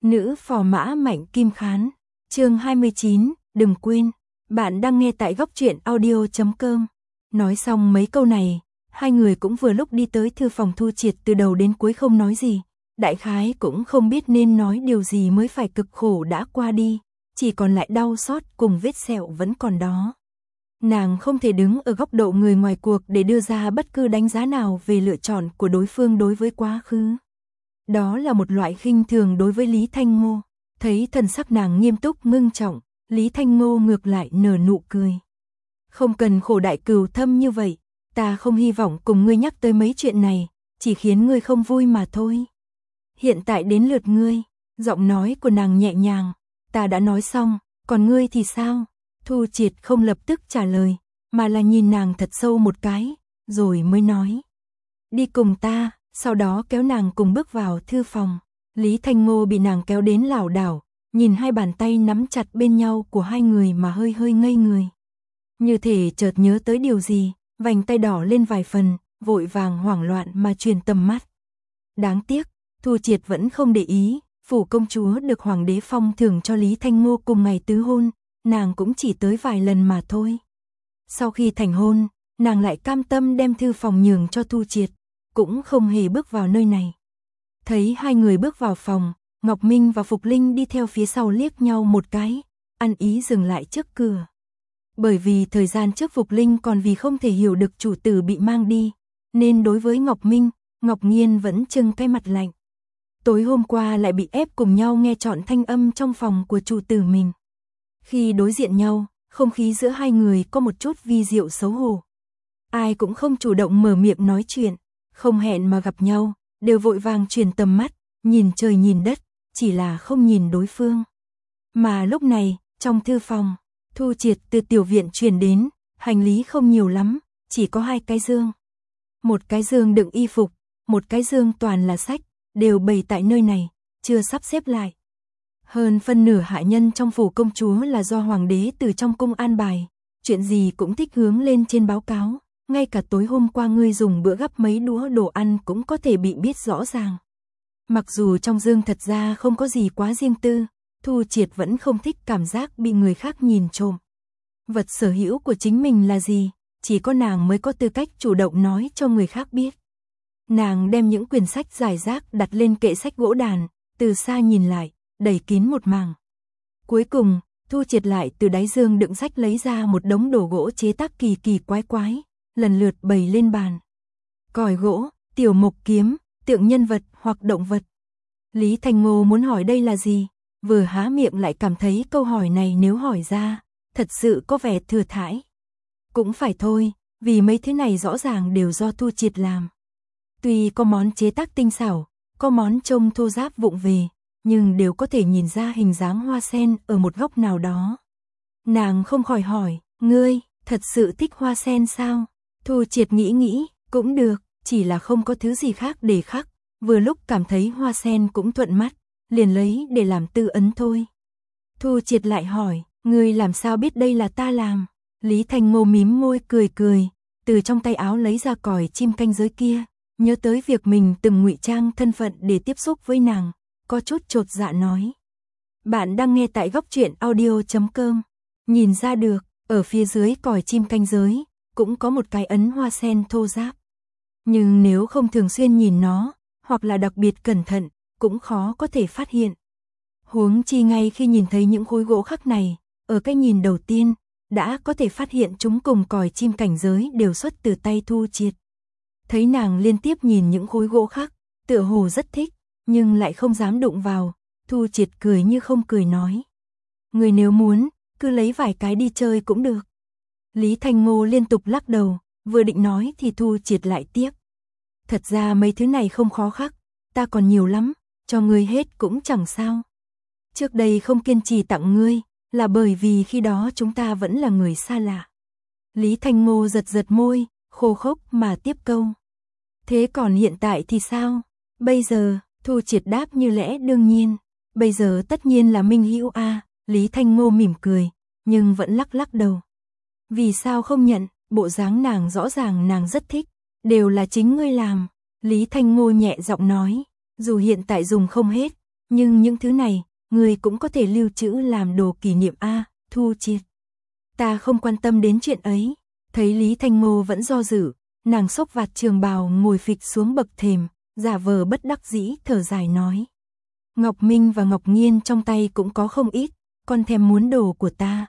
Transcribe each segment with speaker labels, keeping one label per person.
Speaker 1: Nữ phò mã Mạnh Kim Khán, chương 29, đừng quên, bạn đang nghe tại góc truyện audio.com. Nói xong mấy câu này, hai người cũng vừa lúc đi tới thư phòng Thu Triệt, từ đầu đến cuối không nói gì, đại khái cũng không biết nên nói điều gì mới phải. Cực khổ đã qua đi, chỉ còn lại đau xót cùng vết sẹo vẫn còn đó. Nàng không thể đứng ở góc độ người ngoài cuộc để đưa ra bất cứ đánh giá nào về lựa chọn của đối phương đối với quá khứ. Đó là một loại khinh thường đối với Lý Thanh Ngô. Thấy thần sắc nàng nghiêm túc ngưng trọng, Lý Thanh Ngô ngược lại nở nụ cười. Không cần khổ đại cừu thâm như vậy, ta không hy vọng cùng ngươi nhắc tới mấy chuyện này, chỉ khiến ngươi không vui mà thôi. Hiện tại đến lượt ngươi, giọng nói của nàng nhẹ nhàng, ta đã nói xong, còn ngươi thì sao? Thu Triệt không lập tức trả lời, mà là nhìn nàng thật sâu một cái, rồi mới nói. Đi cùng ta. Sau đó kéo nàng cùng bước vào thư phòng. Lý Thanh Ngô bị nàng kéo đến lảo đảo, nhìn hai bàn tay nắm chặt bên nhau của hai người mà hơi hơi ngây người. Như thể chợt nhớ tới điều gì, vành tay đỏ lên vài phần, vội vàng hoảng loạn mà truyền tầm mắt. Đáng tiếc, Thu Triệt vẫn không để ý, phủ công chúa được hoàng đế phong thưởng cho Lý Thanh Ngô cùng ngày tứ hôn, nàng cũng chỉ tới vài lần mà thôi. Sau khi thành hôn, nàng lại cam tâm đem thư phòng nhường cho Thu Triệt, cũng không hề bước vào nơi này. Thấy hai người bước vào phòng, Ngọc Minh và Phục Linh đi theo phía sau liếc nhau một cái, ăn ý dừng lại trước cửa. Bởi vì thời gian trước Phục Linh còn vì không thể hiểu được chủ tử bị mang đi, nên đối với Ngọc Minh, Ngọc Nghiên vẫn trưng cái mặt lạnh. Tối hôm qua lại bị ép cùng nhau nghe trọn thanh âm trong phòng của chủ tử mình. Khi đối diện nhau, không khí giữa hai người có một chút vi diệu xấu hổ. Ai cũng không chủ động mở miệng nói chuyện. Không hẹn mà gặp nhau, đều vội vàng truyền tầm mắt, nhìn trời nhìn đất, chỉ là không nhìn đối phương. Mà lúc này, trong thư phòng, Thu Triệt từ tiểu viện truyền đến, hành lý không nhiều lắm, chỉ có hai cái dương. Một cái dương đựng y phục, một cái dương toàn là sách, đều bày tại nơi này, chưa sắp xếp lại. Hơn phân nửa hạ nhân trong phủ công chúa là do hoàng đế từ trong cung an bài, chuyện gì cũng thích hướng lên trên báo cáo. Ngay cả tối hôm qua ngươi dùng bữa gắp mấy đũa đồ ăn cũng có thể bị biết rõ ràng. Mặc dù trong dương thật ra không có gì quá riêng tư, Thu Triệt vẫn không thích cảm giác bị người khác nhìn trộm. Vật sở hữu của chính mình là gì, chỉ có nàng mới có tư cách chủ động nói cho người khác biết. Nàng đem những quyển sách rải rác đặt lên kệ sách gỗ đàn, từ xa nhìn lại, đẩy kín một mảng. Cuối cùng, Thu Triệt lại từ đáy dương đựng sách lấy ra một đống đồ gỗ chế tác kỳ kỳ quái quái, lần lượt bày lên bàn. Còi gỗ, tiểu mộc kiếm, tượng nhân vật hoặc động vật. Lý Thanh Ngô muốn hỏi đây là gì, vừa há miệng lại cảm thấy câu hỏi này nếu hỏi ra, thật sự có vẻ thừa thãi. Cũng phải thôi, vì mấy thứ này rõ ràng đều do Thu Triệt làm. Tuy có món chế tác tinh xảo, có món trông thô ráp vụng về, nhưng đều có thể nhìn ra hình dáng hoa sen ở một góc nào đó. Nàng không khỏi hỏi, ngươi, thật sự thích hoa sen sao? Thu Triệt nghĩ, cũng được, chỉ là không có thứ gì khác để khắc, vừa lúc cảm thấy hoa sen cũng thuận mắt, liền lấy để làm tư ấn thôi. Thu Triệt lại hỏi, ngươi làm sao biết đây là ta làm? Lý Thanh Ngô mím môi cười, từ trong tay áo lấy ra còi chim canh giới kia, nhớ tới việc mình từng ngụy trang thân phận để tiếp xúc với nàng, có chút chột dạ nói. Bạn đang nghe tại góc truyện audio.com, nhìn ra được, ở phía dưới còi chim canh giới, cũng có một cái ấn hoa sen thô ráp. Nhưng nếu không thường xuyên nhìn nó, hoặc là đặc biệt cẩn thận, cũng khó có thể phát hiện. Huống chi ngay khi nhìn thấy những khối gỗ khắc này, ở cái nhìn đầu tiên, đã có thể phát hiện chúng cùng còi chim cảnh giới đều xuất từ tay Thu Triệt. Thấy nàng liên tiếp nhìn những khối gỗ khắc, tựa hồ rất thích, nhưng lại không dám đụng vào, Thu Triệt cười như không cười nói. Người nếu muốn, cứ lấy vài cái đi chơi cũng được. Lý Thanh Ngô liên tục lắc đầu, vừa định nói thì Thu Triệt lại tiếc. Thật ra mấy thứ này không khó khắc, ta còn nhiều lắm, cho ngươi hết cũng chẳng sao. Trước đây không kiên trì tặng ngươi, là bởi vì khi đó chúng ta vẫn là người xa lạ. Lý Thanh Ngô giật môi, khô khốc mà tiếp câu. Thế còn hiện tại thì sao? Bây giờ, Thu Triệt đáp như lẽ đương nhiên. Bây giờ tất nhiên là minh hữu a. Lý Thanh Ngô mỉm cười, nhưng vẫn lắc đầu. Vì sao không nhận, bộ dáng nàng rõ ràng nàng rất thích, đều là chính ngươi làm. Lý Thanh Ngô nhẹ giọng nói, dù hiện tại dùng không hết, nhưng những thứ này, người cũng có thể lưu trữ làm đồ kỷ niệm a, Thu Triệt. Ta không quan tâm đến chuyện ấy. Thấy Lý Thanh Ngô vẫn do dự, nàng xốc vạt trường bào ngồi phịch xuống bậc thềm, giả vờ bất đắc dĩ thở dài nói. Ngọc Minh và Ngọc Nghiên trong tay cũng có không ít, con thèm muốn đồ của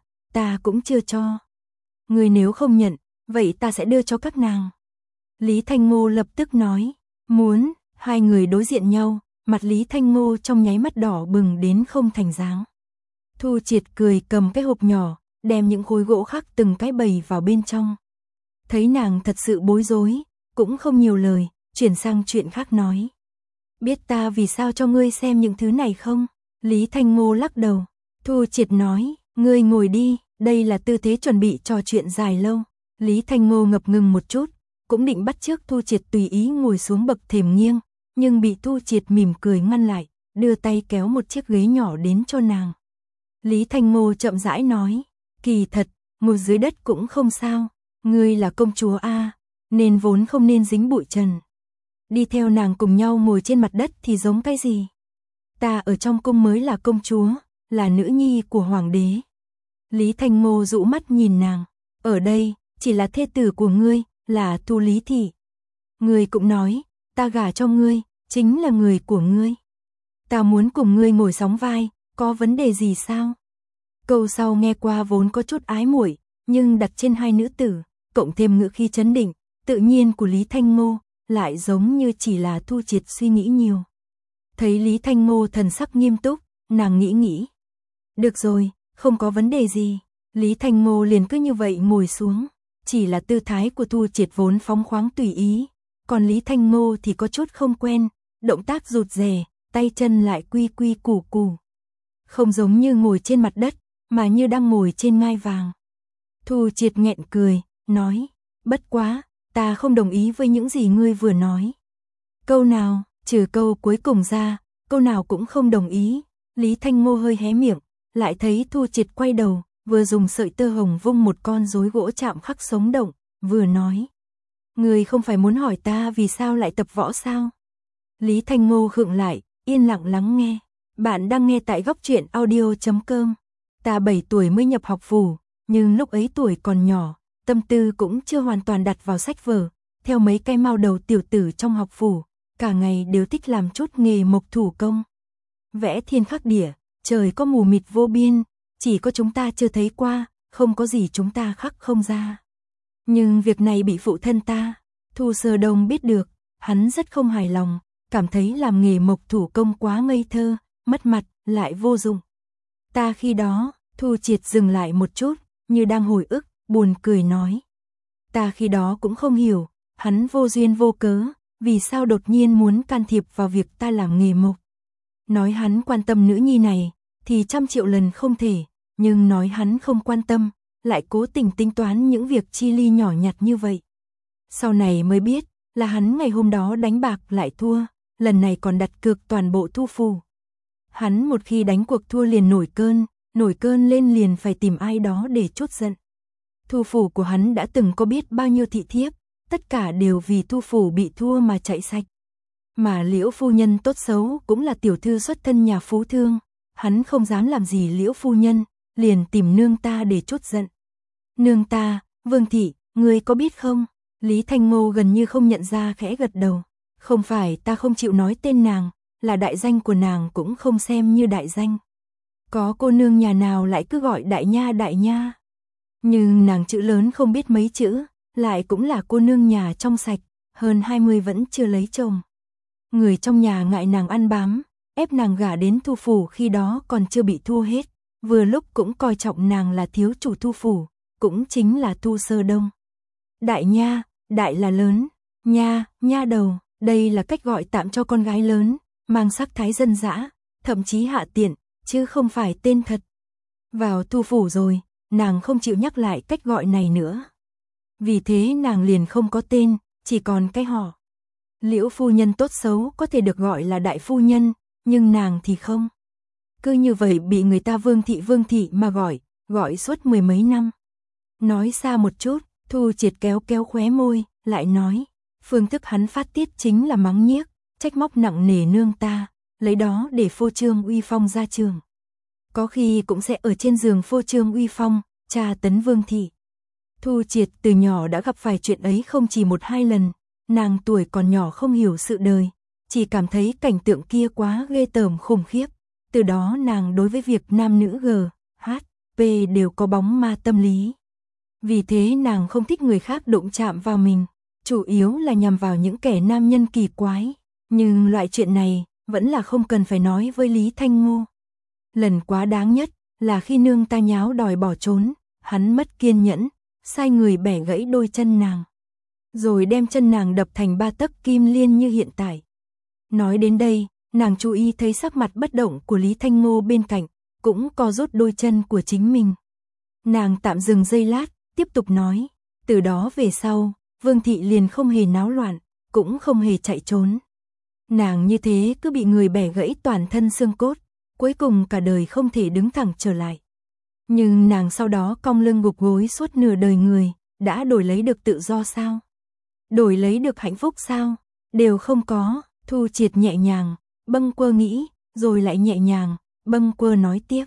Speaker 1: ta cũng chưa cho. Người nếu không nhận, vậy ta sẽ đưa cho các nàng. Lý Thanh Ngô lập tức nói, muốn. Hai người đối diện nhau, mặt Lý Thanh Ngô trong nháy mắt đỏ bừng đến không thành dáng. Thu Triệt cười cầm cái hộp nhỏ, đem những khối gỗ khác từng cái bày vào bên trong. Thấy nàng thật sự bối rối, cũng không nhiều lời, chuyển sang chuyện khác nói. Biết ta vì sao cho ngươi xem những thứ này không? Lý Thanh Ngô lắc đầu. Thu Triệt nói, ngươi ngồi đi, đây là tư thế chuẩn bị trò chuyện dài lâu. Lý Thanh Ngô ngập ngừng một chút, cũng định bắt chước Thu Triệt tùy ý ngồi xuống bậc thềm nghiêng, nhưng bị Thu Triệt mỉm cười ngăn lại, đưa tay kéo một chiếc ghế nhỏ đến cho nàng. Lý Thanh Ngô chậm rãi nói, kỳ thật, ngồi dưới đất cũng không sao, ngươi là công chúa a, nên vốn không nên dính bụi trần. Đi theo nàng cùng nhau ngồi trên mặt đất thì giống cái gì? Ta ở trong cung mới là công chúa, là nữ nhi của hoàng đế. Lý Thanh Ngô dụ mắt nhìn nàng, ở đây, chỉ là thê tử của ngươi, là Thu Lý Thị. Ngươi cũng nói, ta gả cho ngươi, chính là người của ngươi. Ta muốn cùng ngươi ngồi sóng vai, có vấn đề gì sao? Câu sau nghe qua vốn có chút ái muội, nhưng đặt trên hai nữ tử, cộng thêm ngữ khí trấn định, tự nhiên của Lý Thanh Ngô, lại giống như chỉ là Thu Triệt suy nghĩ nhiều. Thấy Lý Thanh Ngô thần sắc nghiêm túc, nàng nghĩ. Được rồi, không có vấn đề gì. Lý Thanh Ngô liền cứ như vậy ngồi xuống. Chỉ là tư thái của Thu Triệt vốn phóng khoáng tùy ý, còn Lý Thanh Ngô thì có chút không quen, động tác rụt rè, tay chân lại quy quy củ củ. Không giống như ngồi trên mặt đất, mà như đang ngồi trên ngai vàng. Thu Triệt nghẹn cười, nói, bất quá, ta không đồng ý với những gì ngươi vừa nói. Câu nào, trừ câu cuối cùng ra, câu nào cũng không đồng ý. Lý Thanh Ngô hơi hé miệng, lại thấy Thu Triệt quay đầu, vừa dùng sợi tơ hồng vung một con rối gỗ chạm khắc sống động, vừa nói. Ngươi không phải muốn hỏi ta vì sao lại tập võ sao? Lý Thanh Ngô khựng lại, yên lặng lắng nghe. Bạn đang nghe tại góc truyện audio.com. Ta 7 tuổi mới nhập học phủ, nhưng lúc ấy tuổi còn nhỏ, tâm tư cũng chưa hoàn toàn đặt vào sách vở, theo mấy cái mao đầu tiểu tử trong học phủ, cả ngày đều thích làm chút nghề mộc thủ công. Vẽ thiên khắc địa, trời có mù mịt vô biên, chỉ có chúng ta chưa thấy qua, không có gì chúng ta khắc không ra. Nhưng việc này bị phụ thân ta, Thu Sơ Đông biết được, hắn rất không hài lòng, cảm thấy làm nghề mộc thủ công quá ngây thơ, mất mặt, lại vô dụng. Ta khi đó, Thu Triệt dừng lại một chút, như đang hồi ức, buồn cười nói. Ta khi đó cũng không hiểu, hắn vô duyên vô cớ, vì sao đột nhiên muốn can thiệp vào việc ta làm nghề mộc. Nói hắn quan tâm nữ nhi này, thì 100 triệu lần không thể, nhưng nói hắn không quan tâm, lại cố tình tính toán những việc chi ly nhỏ nhặt như vậy. Sau này mới biết, là hắn ngày hôm đó đánh bạc lại thua, lần này còn đặt cược toàn bộ thu phủ. Hắn một khi đánh cuộc thua liền nổi cơn lên liền phải tìm ai đó để trút giận. Thu phủ của hắn đã từng có biết bao nhiêu thị thiếp, tất cả đều vì thu phủ bị thua mà chạy sạch. Mà Liễu phu nhân tốt xấu cũng là tiểu thư xuất thân nhà phú thương, hắn không dám làm gì Liễu phu nhân, liền tìm nương ta để trút giận. Nương ta, Vương thị, ngươi có biết không? Lý Thanh Ngô gần như không nhận ra, khẽ gật đầu. Không phải ta không chịu nói tên nàng, là đại danh của nàng cũng không xem như đại danh. Có cô nương nhà nào lại cứ gọi đại nha. Nhưng nàng chữ lớn không biết mấy chữ, lại cũng là cô nương nhà trong sạch, hơn 20 vẫn chưa lấy chồng. Người trong nhà ngại nàng ăn bám, ép nàng gả đến thu phủ khi đó còn chưa bị thua hết, vừa lúc cũng coi trọng nàng là thiếu chủ thu phủ, cũng chính là Thu Sơ Đông. Đại nha, đại là lớn, nha đầu, đây là cách gọi tạm cho con gái lớn, mang sắc thái dân dã, thậm chí hạ tiện, chứ không phải tên thật. Vào thu phủ rồi, nàng không chịu nhắc lại cách gọi này nữa. Vì thế nàng liền không có tên, chỉ còn cái họ. Liễu phu nhân tốt xấu có thể được gọi là đại phu nhân, nhưng nàng thì không. Cứ như vậy bị người ta vương thị mà gọi suốt 10 mấy năm. Nói xa một chút, Thu Triệt kéo khóe môi, lại nói, phương thức hắn phát tiết chính là mắng nhiếc, trách móc nặng nề nương ta, lấy đó để phô trương uy phong ra trường. Có khi cũng sẽ ở trên giường phô trương uy phong, tra tấn Vương thị. Thu Triệt từ nhỏ đã gặp phải chuyện ấy không chỉ một hai lần, nàng tuổi còn nhỏ không hiểu sự đời, chỉ cảm thấy cảnh tượng kia quá ghê tởm khủng khiếp. Từ đó nàng đối với việc nam nữ G, H, P đều có bóng ma tâm lý. Vì thế nàng không thích người khác đụng chạm vào mình, chủ yếu là nhằm vào những kẻ nam nhân kỳ quái. Nhưng loại chuyện này vẫn là không cần phải nói với Lý Thanh Ngô. Lần quá đáng nhất là khi nương ta nháo đòi bỏ trốn, hắn mất kiên nhẫn, sai người bẻ gãy đôi chân nàng, rồi đem chân nàng đập thành 3 tấc kim liên như hiện tại. Nói đến đây, nàng chú ý thấy sắc mặt bất động của Lý Thanh Ngô bên cạnh, cũng co rút đôi chân của chính mình. Nàng tạm dừng giây lát, tiếp tục nói, từ đó về sau, Vương thị liền không hề náo loạn, cũng không hề chạy trốn. Nàng như thế cứ bị người bẻ gãy toàn thân xương cốt, cuối cùng cả đời không thể đứng thẳng trở lại. Nhưng nàng sau đó cong lưng gục gối suốt nửa đời người, đã đổi lấy được tự do sao? Đổi lấy được hạnh phúc sao? Đều không có. Thu Triệt nhẹ nhàng, bâng quơ nghĩ, rồi lại nhẹ nhàng, bâng quơ nói tiếp.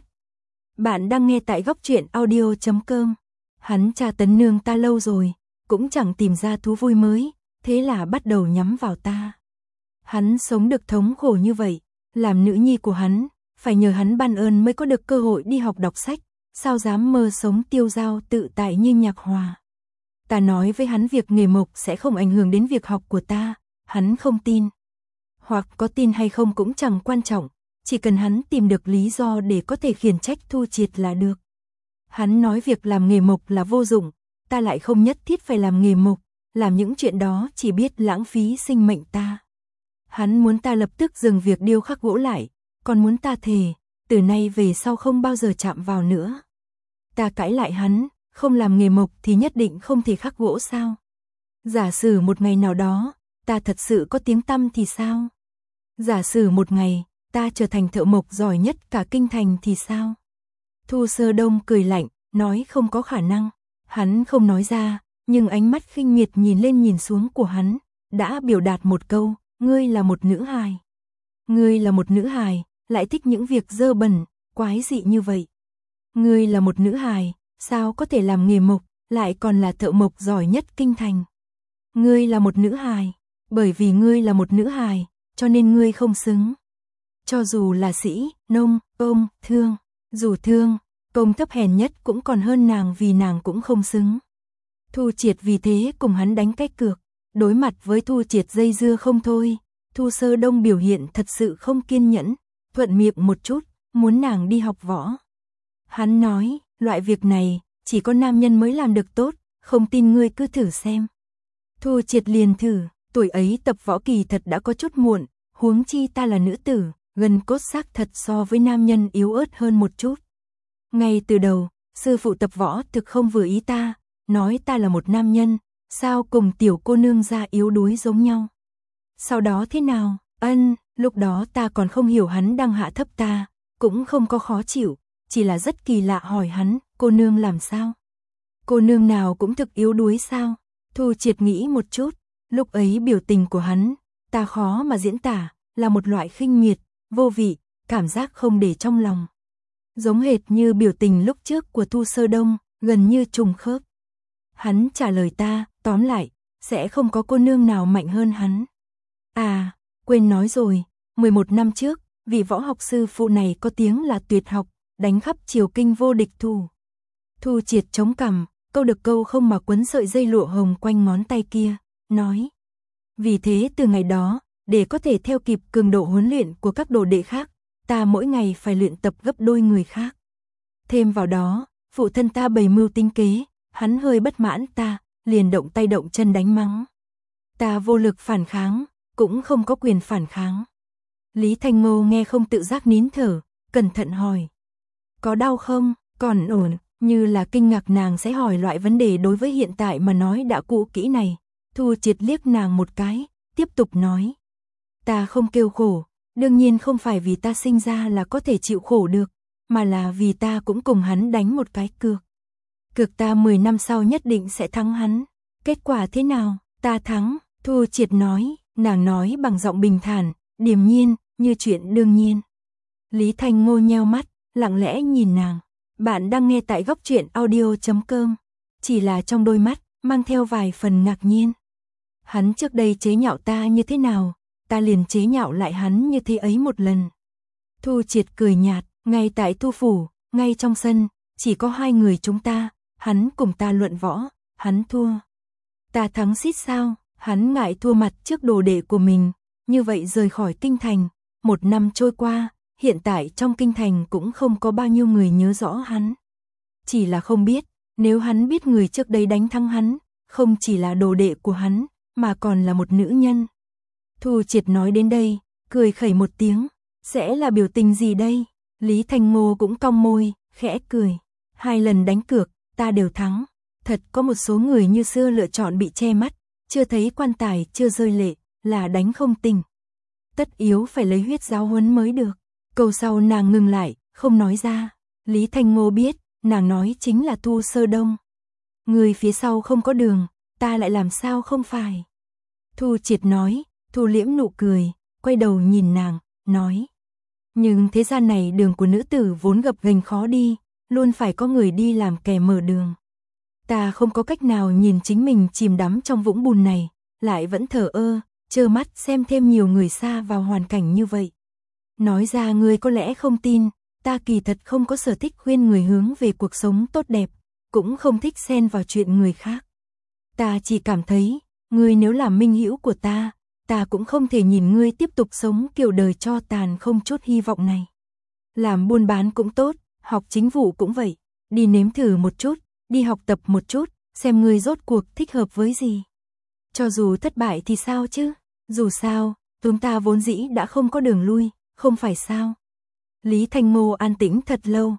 Speaker 1: Bạn đang nghe tại góc truyện audio.com. Hắn tra tấn nương ta lâu rồi, cũng chẳng tìm ra thú vui mới, thế là bắt đầu nhắm vào ta. Hắn sống được thống khổ như vậy, làm nữ nhi của hắn, phải nhờ hắn ban ơn mới có được cơ hội đi học đọc sách, sao dám mơ sống tiêu dao tự tại như Nhạc Hòa. Ta nói với hắn việc nghề mộc sẽ không ảnh hưởng đến việc học của ta, hắn không tin. Hoặc có tin hay không cũng chẳng quan trọng, chỉ cần hắn tìm được lý do để có thể khiển trách Thu Triệt là được. Hắn nói việc làm nghề mộc là vô dụng, ta lại không nhất thiết phải làm nghề mộc, làm những chuyện đó chỉ biết lãng phí sinh mệnh ta. Hắn muốn ta lập tức dừng việc điêu khắc gỗ lại, còn muốn ta thề, từ nay về sau không bao giờ chạm vào nữa. Ta cãi lại hắn, không làm nghề mộc thì nhất định không thể khắc gỗ sao? Giả sử một ngày nào đó, ta thật sự có tiếng tăm thì sao? Giả sử một ngày, ta trở thành thợ mộc giỏi nhất cả kinh thành thì sao? Thu Sơ Đông cười lạnh, nói không có khả năng. Hắn không nói ra, nhưng ánh mắt khinh miệt nhìn lên nhìn xuống của hắn, đã biểu đạt một câu, ngươi là một nữ hài. Ngươi là một nữ hài, lại thích những việc dơ bẩn, quái dị như vậy. Ngươi là một nữ hài, sao có thể làm nghề mộc, lại còn là thợ mộc giỏi nhất kinh thành. Ngươi là một nữ hài, bởi vì ngươi là một nữ hài, cho nên ngươi không xứng. Cho dù là sĩ, nông, công, thương, dù thương, công thấp hèn nhất cũng còn hơn nàng vì nàng cũng không xứng. Thu Triệt vì thế cùng hắn đánh cái cược, đối mặt với Thu Triệt dây dưa không thôi, Thu Sơ Đông biểu hiện thật sự không kiên nhẫn, thuận miệng một chút, muốn nàng đi học võ. Hắn nói, loại việc này, chỉ có nam nhân mới làm được tốt, không tin ngươi cứ thử xem. Thu Triệt liền thử, tuổi ấy tập võ kỳ thật đã có chút muộn, huống chi ta là nữ tử, gần cốt xác thật so với nam nhân yếu ớt hơn một chút. Ngay từ đầu, sư phụ tập võ thực không vừa ý ta, nói ta là một nam nhân, sao cùng tiểu cô nương ra yếu đuối giống nhau. Sau đó thế nào? Lúc đó ta còn không hiểu hắn đang hạ thấp ta, cũng không có khó chịu, chỉ là rất kỳ lạ hỏi hắn, cô nương làm sao? Cô nương nào cũng thực yếu đuối sao? Thu Triệt nghĩ một chút, lúc ấy biểu tình của hắn, ta khó mà diễn tả, là một loại khinh miệt, vô vị, cảm giác không để trong lòng. Giống hệt như biểu tình lúc trước của Thu Sơ Đông, gần như trùng khớp. Hắn trả lời ta, tóm lại, sẽ không có cô nương nào mạnh hơn hắn. À, quên nói rồi, 11 năm trước, vị võ học sư phụ này có tiếng là tuyệt học, đánh khắp triều kinh vô địch thủ. Thu Triệt chống cằm, câu được câu không mà quấn sợi dây lụa hồng quanh ngón tay kia, nói. Vì thế từ ngày đó, để có thể theo kịp cường độ huấn luyện của các đồ đệ khác, ta mỗi ngày phải luyện tập gấp đôi người khác. Thêm vào đó, phụ thân ta bày mưu tính kế, hắn hơi bất mãn ta, liền động tay động chân đánh mắng. Ta vô lực phản kháng, cũng không có quyền phản kháng. Lý Thanh Ngô nghe không tự giác nín thở, cẩn thận hỏi. Có đau không? Còn ổn, như là kinh ngạc nàng sẽ hỏi loại vấn đề đối với hiện tại mà nói đã cũ kỹ này. Thu Triệt liếc nàng một cái, tiếp tục nói. Ta không kêu khổ, đương nhiên không phải vì ta sinh ra là có thể chịu khổ được, mà là vì ta cũng cùng hắn đánh một cái cược. Cược ta 10 năm sau nhất định sẽ thắng hắn. Kết quả thế nào? Ta thắng, Thu Triệt nói, nàng nói bằng giọng bình thản, điềm nhiên, như chuyện đương nhiên. Lý Thanh Ngô nheo mắt, lặng lẽ nhìn nàng. Bạn đang nghe tại góc truyện audio.com. Chỉ là trong đôi mắt, mang theo vài phần ngạc nhiên. Hắn trước đây chế nhạo ta như thế nào, ta liền chế nhạo lại hắn như thế ấy một lần. Thu Triệt cười nhạt, ngay tại Thu phủ, ngay trong sân, chỉ có hai người chúng ta, hắn cùng ta luận võ, hắn thua. Ta thắng xít sao, hắn ngại thua mặt trước đồ đệ của mình, như vậy rời khỏi kinh thành, 1 năm trôi qua, hiện tại trong kinh thành cũng không có bao nhiêu người nhớ rõ hắn. Chỉ là không biết, nếu hắn biết người trước đây đánh thắng hắn, không chỉ là đồ đệ của hắn, mà còn là một nữ nhân. Thu Triệt nói đến đây, cười khẩy một tiếng, sẽ là biểu tình gì đây? Lý Thanh Ngô cũng cong môi, khẽ cười. 2 lần đánh cược, ta đều thắng. Thật có một số người như xưa lựa chọn bị che mắt, chưa thấy quan tài chưa rơi lệ, là đánh không tỉnh. Tất yếu phải lấy huyết giáo huấn mới được. Câu sau nàng ngừng lại, không nói ra. Lý Thanh Ngô biết, nàng nói chính là Thu Sơ Đông. Người phía sau không có đường, ta lại làm sao không phải. Thu Triệt nói, thu liễm nụ cười, quay đầu nhìn nàng, nói. Nhưng thế gian này đường của nữ tử vốn gập ghềnh khó đi, luôn phải có người đi làm kẻ mở đường. Ta không có cách nào nhìn chính mình chìm đắm trong vũng bùn này, lại vẫn thờ ơ, trơ mắt xem thêm nhiều người xa vào hoàn cảnh như vậy. Nói ra ngươi có lẽ không tin, ta kỳ thật không có sở thích khuyên người hướng về cuộc sống tốt đẹp, cũng không thích xen vào chuyện người khác. Ta chỉ cảm thấy, ngươi nếu là minh hữu của ta cũng không thể nhìn ngươi tiếp tục sống kiểu đời cho tàn không chút hy vọng này. Làm buôn bán cũng tốt, học chính vụ cũng vậy, đi nếm thử một chút, đi học tập một chút, xem ngươi rốt cuộc thích hợp với gì. Cho dù thất bại thì sao chứ, dù sao, chúng ta vốn dĩ đã không có đường lui, không phải sao. Lý Thanh Ngô an tĩnh thật lâu,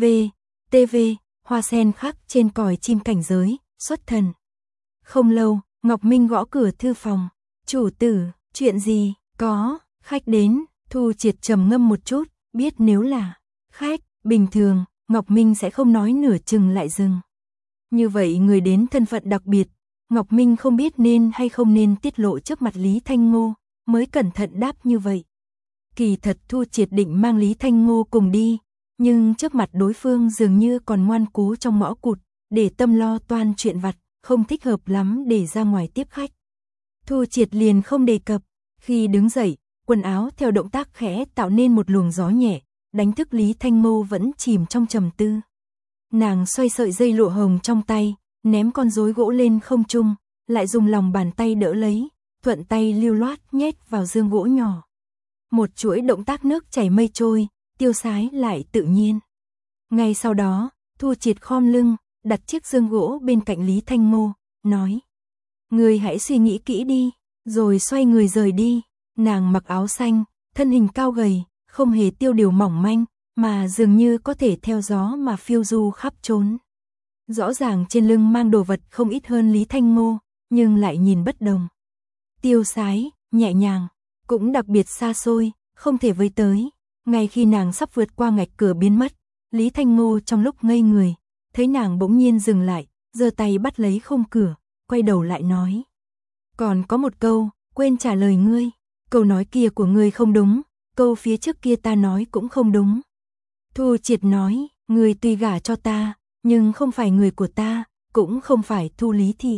Speaker 1: TV, hoa sen khắc trên còi chim cảnh giới, xuất thần. Không lâu, Ngọc Minh gõ cửa thư phòng. Chủ tử, chuyện gì? Có, khách đến. Thu Triệt trầm ngâm một chút, biết nếu là khách, bình thường, Ngọc Minh sẽ không nói nửa chừng lại dừng. Như vậy người đến thân phận đặc biệt, Ngọc Minh không biết nên hay không nên tiết lộ trước mặt Lý Thanh Ngô, mới cẩn thận đáp như vậy. Kỳ thật Thu Triệt định mang Lý Thanh Ngô cùng đi, nhưng trước mặt đối phương dường như còn ngoan cố trong ngõ cụt, để tâm lo toan chuyện vặt, không thích hợp lắm để ra ngoài tiếp khách. Thu Triệt liền không đề cập, khi đứng dậy, quần áo theo động tác khẽ tạo nên một luồng gió nhẹ, đánh thức Lý Thanh Ngô vẫn chìm trong trầm tư. Nàng xoay sợi dây lụa hồng trong tay, ném con rối gỗ lên không trung, lại dùng lòng bàn tay đỡ lấy, thuận tay lưu loát nhét vào dương gỗ nhỏ. Một chuỗi động tác nước chảy mây trôi, tiêu sái lại tự nhiên. Ngay sau đó, Thu Triệt khom lưng, đặt chiếc dương gỗ bên cạnh Lý Thanh Ngô, nói. Người hãy suy nghĩ kỹ đi, rồi xoay người rời đi. Nàng mặc áo xanh, thân hình cao gầy, không hề tiêu điều mỏng manh, mà dường như có thể theo gió mà phiêu du khắp chốn. Rõ ràng trên lưng mang đồ vật không ít hơn Lý Thanh Ngô, nhưng lại nhìn bất đồng. Tiêu sái, nhẹ nhàng, cũng đặc biệt xa xôi, không thể với tới. Ngay khi nàng sắp vượt qua ngạch cửa biến mất, Lý Thanh Ngô trong lúc ngây người, thấy nàng bỗng nhiên dừng lại, giơ tay bắt lấy khung cửa, quay đầu lại nói. Còn có một câu, quên trả lời ngươi. Câu nói kia của ngươi không đúng, câu phía trước kia ta nói cũng không đúng. Thu Triệt nói, ngươi tuy gả cho ta, nhưng không phải người của ta, cũng không phải Thu Lý Thị.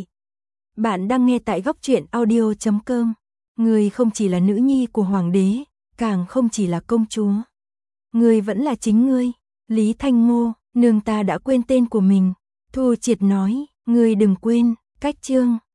Speaker 1: Bạn đang nghe tại góc truyện audio.com. Ngươi không chỉ là nữ nhi của hoàng đế, càng không chỉ là công chúa. Ngươi vẫn là chính ngươi. Lý Thanh Ngô, nương ta đã quên tên của mình. Thu Triệt nói, ngươi đừng quên, cách chương.